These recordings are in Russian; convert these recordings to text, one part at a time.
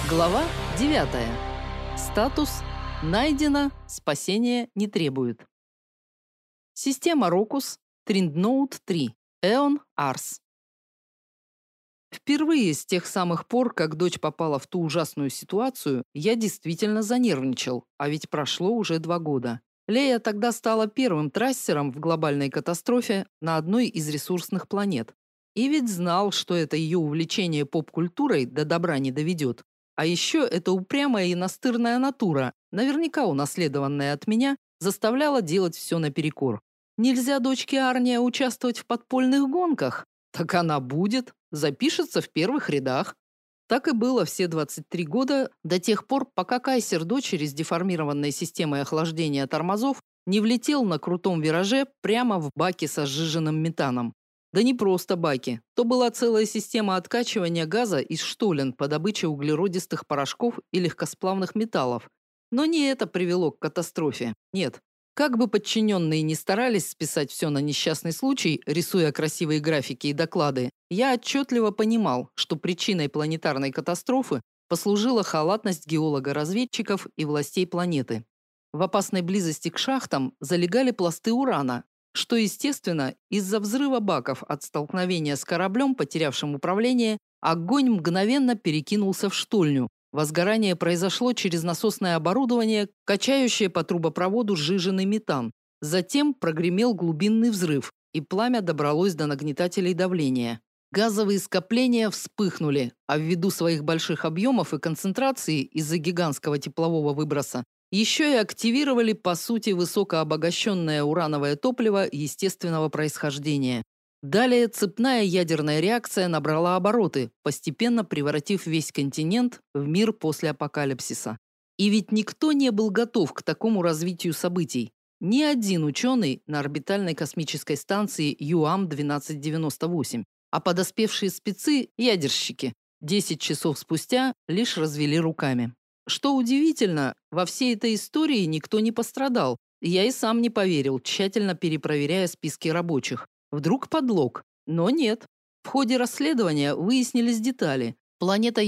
Глава 9. Статус «Найдено, спасение не требует». Система Рокус, Триндноут 3, Эон Арс. Впервые с тех самых пор, как дочь попала в ту ужасную ситуацию, я действительно занервничал, а ведь прошло уже 2 года. Лея тогда стала первым трассером в глобальной катастрофе на одной из ресурсных планет. И ведь знал, что это ее увлечение поп-культурой до добра не доведет. А еще эта упрямая и настырная натура, наверняка унаследованная от меня, заставляла делать все наперекор. Нельзя дочке Арния участвовать в подпольных гонках? Так она будет, запишется в первых рядах. Так и было все 23 года, до тех пор, пока кайсер дочери с деформированной системой охлаждения тормозов не влетел на крутом вираже прямо в баки со сжиженным метаном. Да не просто баки. То была целая система откачивания газа из штолен по добыче углеродистых порошков и легкосплавных металлов. Но не это привело к катастрофе. Нет. Как бы подчиненные ни старались списать все на несчастный случай, рисуя красивые графики и доклады, я отчетливо понимал, что причиной планетарной катастрофы послужила халатность геолога-разведчиков и властей планеты. В опасной близости к шахтам залегали пласты урана, что, естественно, из-за взрыва баков от столкновения с кораблем, потерявшим управление, огонь мгновенно перекинулся в штольню. Возгорание произошло через насосное оборудование, качающее по трубопроводу сжиженный метан. Затем прогремел глубинный взрыв, и пламя добралось до нагнетателей давления. Газовые скопления вспыхнули, а ввиду своих больших объемов и концентрации из-за гигантского теплового выброса еще и активировали, по сути, высокообогащенное урановое топливо естественного происхождения. Далее цепная ядерная реакция набрала обороты, постепенно превратив весь континент в мир после апокалипсиса. И ведь никто не был готов к такому развитию событий. Ни один ученый на орбитальной космической станции ЮАМ-1298, а подоспевшие спецы, ядерщики, 10 часов спустя лишь развели руками. Что удивительно, во всей этой истории никто не пострадал. Я и сам не поверил, тщательно перепроверяя списки рабочих. Вдруг подлог. Но нет. В ходе расследования выяснились детали. Планета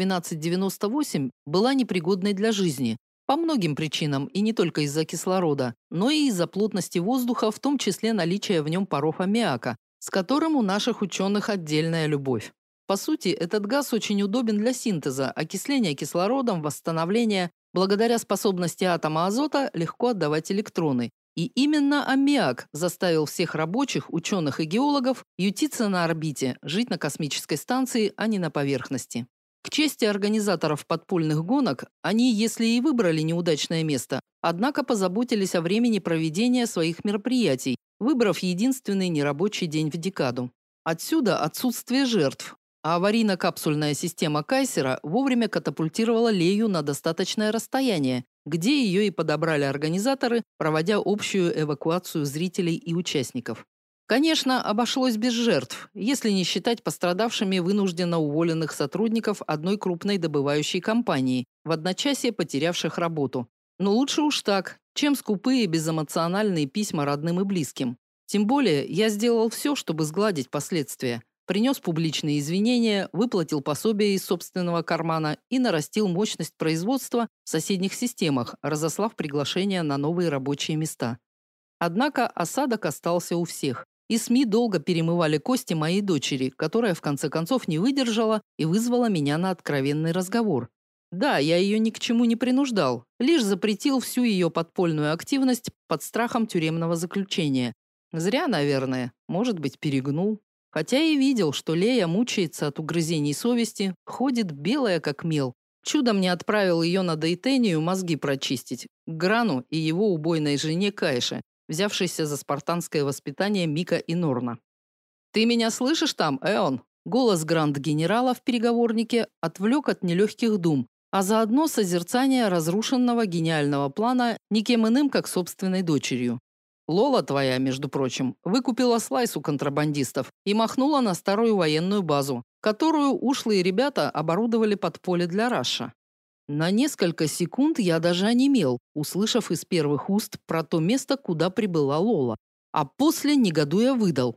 ЮАМ-1298 была непригодной для жизни. По многим причинам, и не только из-за кислорода, но и из-за плотности воздуха, в том числе наличия в нем паров аммиака, с которым у наших ученых отдельная любовь. По сути, этот газ очень удобен для синтеза, окисления кислородом, восстановления, благодаря способности атома азота легко отдавать электроны. И именно аммиак заставил всех рабочих, ученых и геологов ютиться на орбите, жить на космической станции, а не на поверхности. К чести организаторов подпольных гонок, они, если и выбрали неудачное место, однако позаботились о времени проведения своих мероприятий, выбрав единственный нерабочий день в декаду. Отсюда отсутствие жертв. А аварийно-капсульная система Кайсера вовремя катапультировала Лею на достаточное расстояние, где ее и подобрали организаторы, проводя общую эвакуацию зрителей и участников. Конечно, обошлось без жертв, если не считать пострадавшими вынужденно уволенных сотрудников одной крупной добывающей компании, в одночасье потерявших работу. Но лучше уж так, чем скупые безэмоциональные письма родным и близким. Тем более, я сделал все, чтобы сгладить последствия. Принес публичные извинения, выплатил пособие из собственного кармана и нарастил мощность производства в соседних системах, разослав приглашения на новые рабочие места. Однако осадок остался у всех. И СМИ долго перемывали кости моей дочери, которая в конце концов не выдержала и вызвала меня на откровенный разговор. Да, я ее ни к чему не принуждал, лишь запретил всю ее подпольную активность под страхом тюремного заключения. Зря, наверное, может быть, перегнул. Хотя и видел, что Лея мучается от угрызений совести, ходит белая как мел. Чудом не отправил ее на Дейтению мозги прочистить, к Грану и его убойной жене Кайше, взявшейся за спартанское воспитание Мика и Норна. «Ты меня слышишь там, Эон?» Голос гранд-генерала в переговорнике отвлек от нелегких дум, а заодно созерцание разрушенного гениального плана никем иным, как собственной дочерью. Лола твоя, между прочим, выкупила слайс у контрабандистов и махнула на старую военную базу, которую ушлые ребята оборудовали под поле для раша. На несколько секунд я даже онемел, услышав из первых уст про то место, куда прибыла Лола, а после, негодуя, выдал: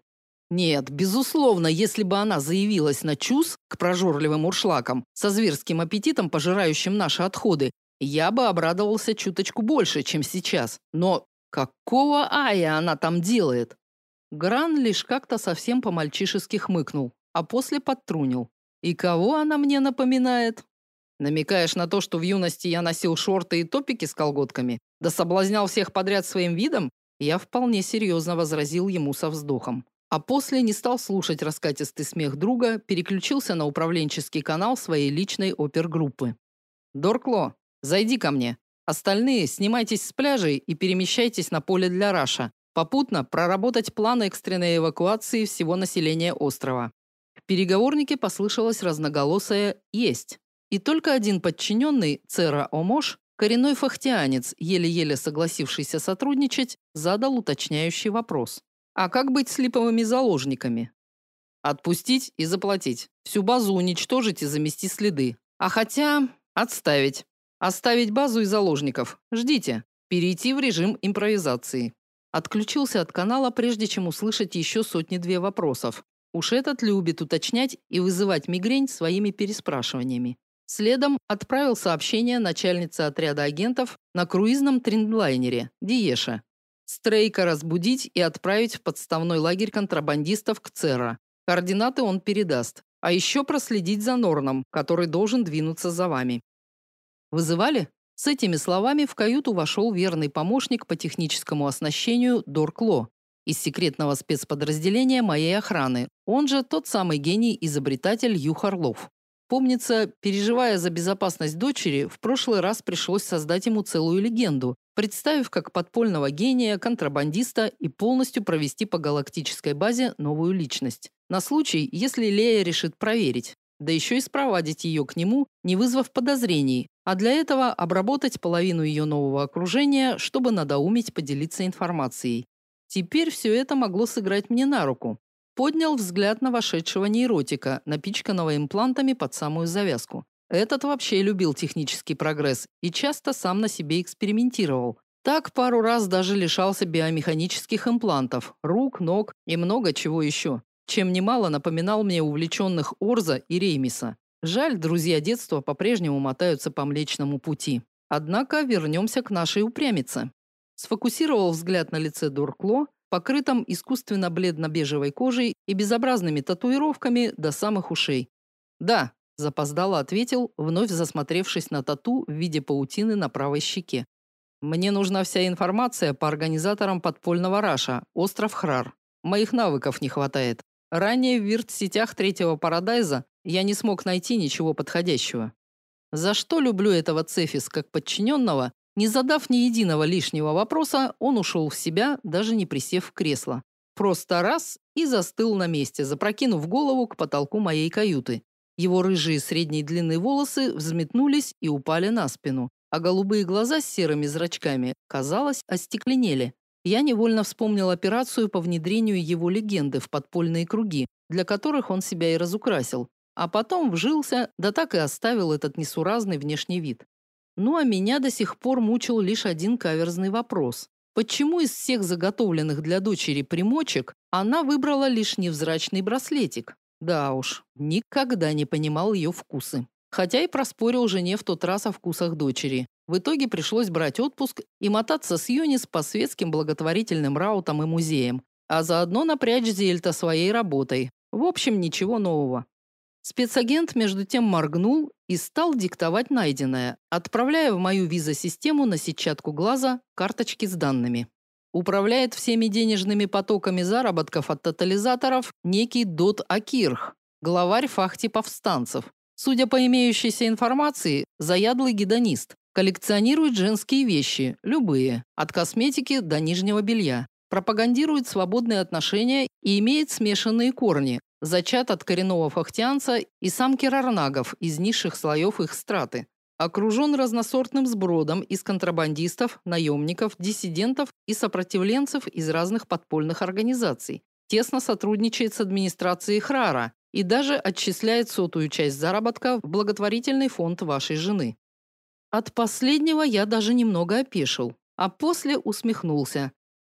Нет, безусловно, если бы она заявилась на ЧУЗ к прожорливым уршлакам со зверским аппетитом, пожирающим наши отходы, я бы обрадовался чуточку больше, чем сейчас. Но какого ая она там делает? Гран лишь как-то совсем по-мальчишески хмыкнул, а после подтрунил. И кого она мне напоминает? Намекаешь на то, что в юности я носил шорты и топики с колготками, да соблазнял всех подряд своим видом? Я вполне серьезно возразил ему со вздохом. А после не стал слушать раскатистый смех друга, переключился на управленческий канал своей личной опергруппы. «Доркло, зайди ко мне. Остальные снимайтесь с пляжей и перемещайтесь на поле для раша. Попутно проработать план экстренной эвакуации всего населения острова». В переговорнике послышалось разноголосое «есть». И только один подчиненный, Цера Омош, коренной фахтианец, еле-еле согласившийся сотрудничать, задал уточняющий вопрос. А как быть с липовыми заложниками? Отпустить и заплатить. Всю базу уничтожить и замести следы. А хотя отставить. Оставить базу и заложников. Ждите. Перейти в режим импровизации. Отключился от канала, прежде чем услышать еще сотни-две вопросов. Уж этот любит уточнять и вызывать мигрень своими переспрашиваниями. Следом отправил сообщение начальнице отряда агентов на круизном трендлайнере Диеша. Стрейка разбудить и отправить в подставной лагерь контрабандистов к Церра. Координаты он передаст. А еще проследить за Норном, который должен двинуться за вами. Вызывали? С этими словами в каюту вошел верный помощник по техническому оснащению Доркло из секретного спецподразделения моей охраны, он же тот самый гений-изобретатель Юх Орлов. Помнится, переживая за безопасность дочери, в прошлый раз пришлось создать ему целую легенду, представив как подпольного гения, контрабандиста и полностью провести по галактической базе новую личность. На случай, если Лея решит проверить, да еще и спровадить ее к нему, не вызвав подозрений, а для этого обработать половину ее нового окружения, чтобы надоумить поделиться информацией. Теперь все это могло сыграть мне на руку. Поднял взгляд на вошедшего нейротика, напичканного имплантами под самую завязку. Этот вообще любил технический прогресс и часто сам на себе экспериментировал. Так пару раз даже лишался биомеханических имплантов, рук, ног и много чего еще, чем немало напоминал мне увлеченных Орза и Реймиса. Жаль, друзья детства по-прежнему мотаются по Млечному пути. Однако вернемся к нашей упрямице. Сфокусировал взгляд на лице Доркло, покрытом искусственно бледно-бежевой кожей и безобразными татуировками до самых ушей. «Да», – запоздало ответил, вновь засмотревшись на тату в виде паутины на правой щеке. «Мне нужна вся информация по организаторам подпольного раша, остров Храр. Моих навыков не хватает. Ранее в вирт-сетях третьего Парадайза я не смог найти ничего подходящего. За что люблю этого Цефис как подчиненного?» Не задав ни единого лишнего вопроса, он ушел в себя, даже не присев в кресло. Просто раз и застыл на месте, запрокинув голову к потолку моей каюты. Его рыжие средней длины волосы взметнулись и упали на спину, а голубые глаза с серыми зрачками, казалось, остекленели. Я невольно вспомнил операцию по внедрению его легенды в подпольные круги, для которых он себя и разукрасил, а потом вжился, да так и оставил этот несуразный внешний вид. Ну а меня до сих пор мучил лишь один каверзный вопрос. Почему из всех заготовленных для дочери примочек она выбрала лишь невзрачный браслетик? Да уж, никогда не понимал ее вкусы. Хотя и проспорил жене в тот раз о вкусах дочери. В итоге пришлось брать отпуск и мотаться с Юнис по светским благотворительным раутам и музеям, а заодно напрячь Зельта своей работой. В общем, ничего нового. Спецагент между тем моргнул и стал диктовать найденное, отправляя в мою виза-систему на сетчатку глаза карточки с данными. Управляет всеми денежными потоками заработков от тотализаторов некий Дот Акирх, главарь фахти повстанцев. Судя по имеющейся информации, заядлый гедонист, коллекционирует женские вещи, любые, от косметики до нижнего белья, пропагандирует свободные отношения и имеет смешанные корни, зачат от коренного фахтианца и самки рарнагов из низших слоев их страты. Окружен разносортным сбродом из контрабандистов, наемников, диссидентов и сопротивленцев из разных подпольных организаций. Тесно сотрудничает с администрацией Храра и даже отчисляет сотую часть заработка в благотворительный фонд вашей жены. От последнего я даже немного опешил, а после усмехнулся.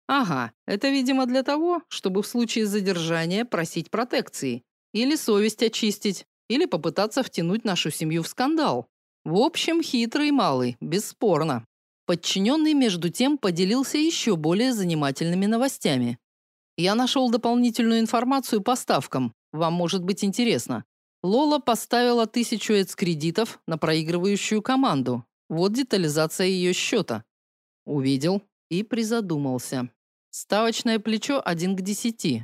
Ага, это, видимо, для того, чтобы в случае задержания просить протекции. Или совесть очистить, или попытаться втянуть нашу семью в скандал. В общем, хитрый малый, бесспорно. Подчиненный, между тем, поделился еще более занимательными новостями. Я нашел дополнительную информацию по ставкам. Вам может быть интересно. Лола поставила 1000 эц-кредитов на проигрывающую команду. Вот детализация ее счета. Увидел и призадумался. Ставочное плечо 1 к 10.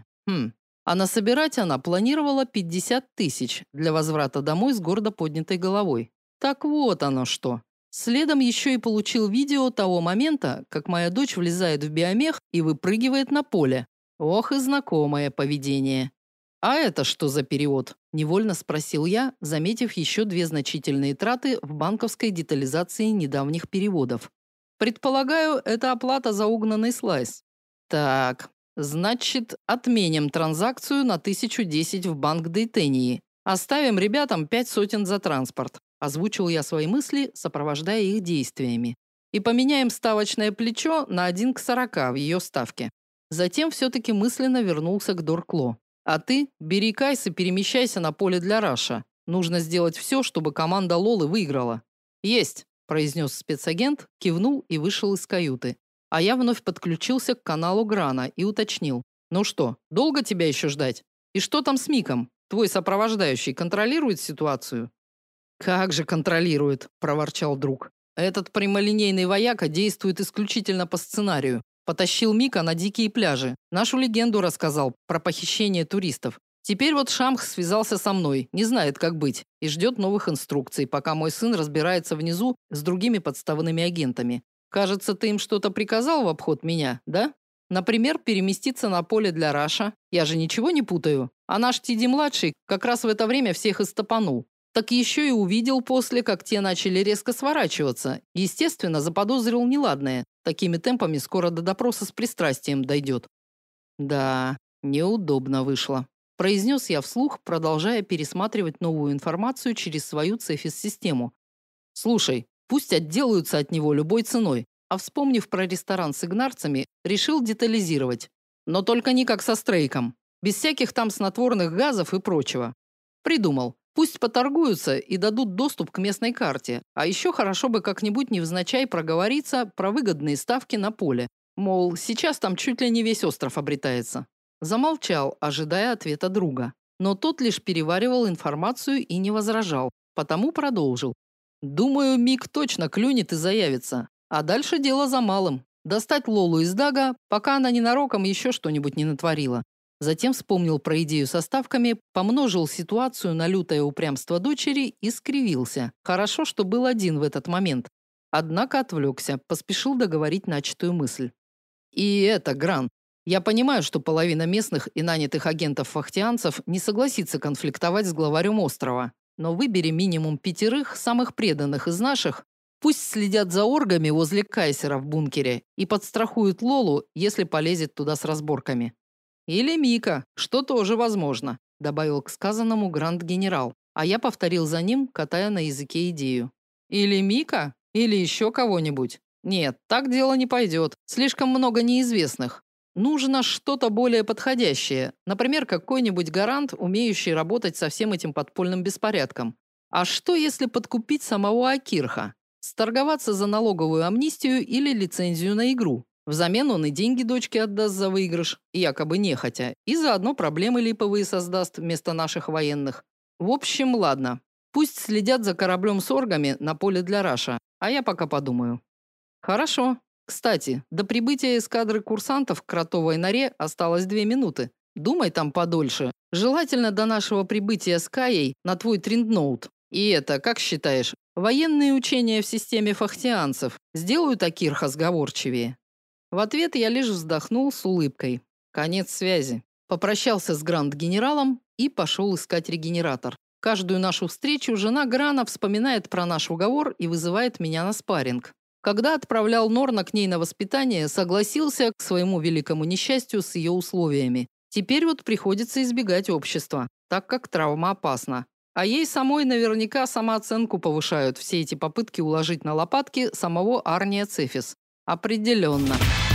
А насобирать она планировала 50 000 для возврата домой с гордо поднятой головой. Так вот оно что. Следом еще и получил видео того момента, как моя дочь влезает в биомех и выпрыгивает на поле. Ох и знакомое поведение. «А это что за перевод?» – невольно спросил я, заметив еще 2 значительные траты в банковской детализации недавних переводов. Предполагаю, это оплата за угнанный слайс. Так, значит, отменим транзакцию на 1010 в банк Дейтении. Оставим ребятам 5 сотен за транспорт. Озвучил я свои мысли, сопровождая их действиями. И поменяем ставочное плечо на 1 к 40 в ее ставке. Затем все-таки мысленно вернулся к Доркло. А ты бери Кайс и перемещайся на поле для раша. Нужно сделать все, чтобы команда Лолы выиграла. Есть, произнес спецагент, кивнул и вышел из каюты. А я вновь подключился к каналу Грана и уточнил. Ну что, долго тебя еще ждать? И что там с Миком? Твой сопровождающий контролирует ситуацию? Как же контролирует, проворчал друг. Этот прямолинейный вояка действует исключительно по сценарию. Потащил Мика на дикие пляжи. Нашу легенду рассказал про похищение туристов. Теперь вот Шамх связался со мной, не знает, как быть, и ждет новых инструкций, пока мой сын разбирается внизу с другими подставными агентами. Кажется, ты им что-то приказал в обход меня, да? Например, переместиться на поле для раша. Я же ничего не путаю. А наш Тиди-младший как раз в это время всех истопанул. Так еще и увидел после, как те начали резко сворачиваться. Естественно, заподозрил неладное. Такими темпами скоро до допроса с пристрастием дойдет. Да, неудобно вышло. Произнес я вслух, продолжая пересматривать новую информацию через свою Цефис-систему. Слушай, пусть отделаются от него любой ценой. А вспомнив про ресторан с игнарцами, решил детализировать. Но только не как со Стрейком. Без всяких там снотворных газов и прочего. Придумал. Пусть поторгуются и дадут доступ к местной карте. А еще хорошо бы как-нибудь невзначай проговориться про выгодные ставки на поле. Мол, сейчас там чуть ли не весь остров обретается. Замолчал, ожидая ответа друга. Но тот лишь переваривал информацию и не возражал. Потому продолжил. Думаю, Мик точно клюнет и заявится. А дальше дело за малым. Достать Лолу из Дага, пока она ненароком еще что-нибудь не натворила. Затем вспомнил про идею со ставками, помножил ситуацию на лютое упрямство дочери и скривился. Хорошо, что был один в этот момент. Однако отвлекся, поспешил договорить начатую мысль. И это, Гран. Я понимаю, что половина местных и нанятых агентов-фахтианцев не согласится конфликтовать с главарем острова. Но выбери минимум 5 самых преданных из наших. Пусть следят за оргами возле Кайсера в бункере и подстрахуют Лолу, если полезет туда с разборками. Или Мика, что тоже возможно, добавил к сказанному гранд-генерал, а я повторил за ним, катая на языке идею. Или Мика, или еще кого-нибудь. Нет, так дело не пойдет. Слишком много неизвестных. Нужно что-то более подходящее. Например, какой-нибудь гарант, умеющий работать со всем этим подпольным беспорядком. А что, если подкупить самого Акирха? Сторговаться за налоговую амнистию или лицензию на игру? Взамен он и деньги дочке отдаст за выигрыш, якобы нехотя, и заодно проблемы липовые создаст вместо наших военных. В общем, ладно. Пусть следят за кораблем с оргами на поле для раша, а я пока подумаю. Хорошо. Кстати, до прибытия эскадры курсантов к кротовой норе осталось 2 минуты. Думай там подольше. Желательно до нашего прибытия с Каей на твой триндноут. И это, как считаешь, военные учения в системе фахтианцев сделают Акирха сговорчивее? В ответ я лишь вздохнул с улыбкой. Конец связи. Попрощался с гранд-генералом и пошел искать регенератор. Каждую нашу встречу жена Грана вспоминает про наш уговор и вызывает меня на спарринг. Когда отправлял Норна к ней на воспитание, согласился, к своему великому несчастью, с ее условиями. Теперь вот приходится избегать общества, так как травма опасна. А ей самой наверняка самооценку повышают все эти попытки уложить на лопатки самого Арния Цефис. Определенно.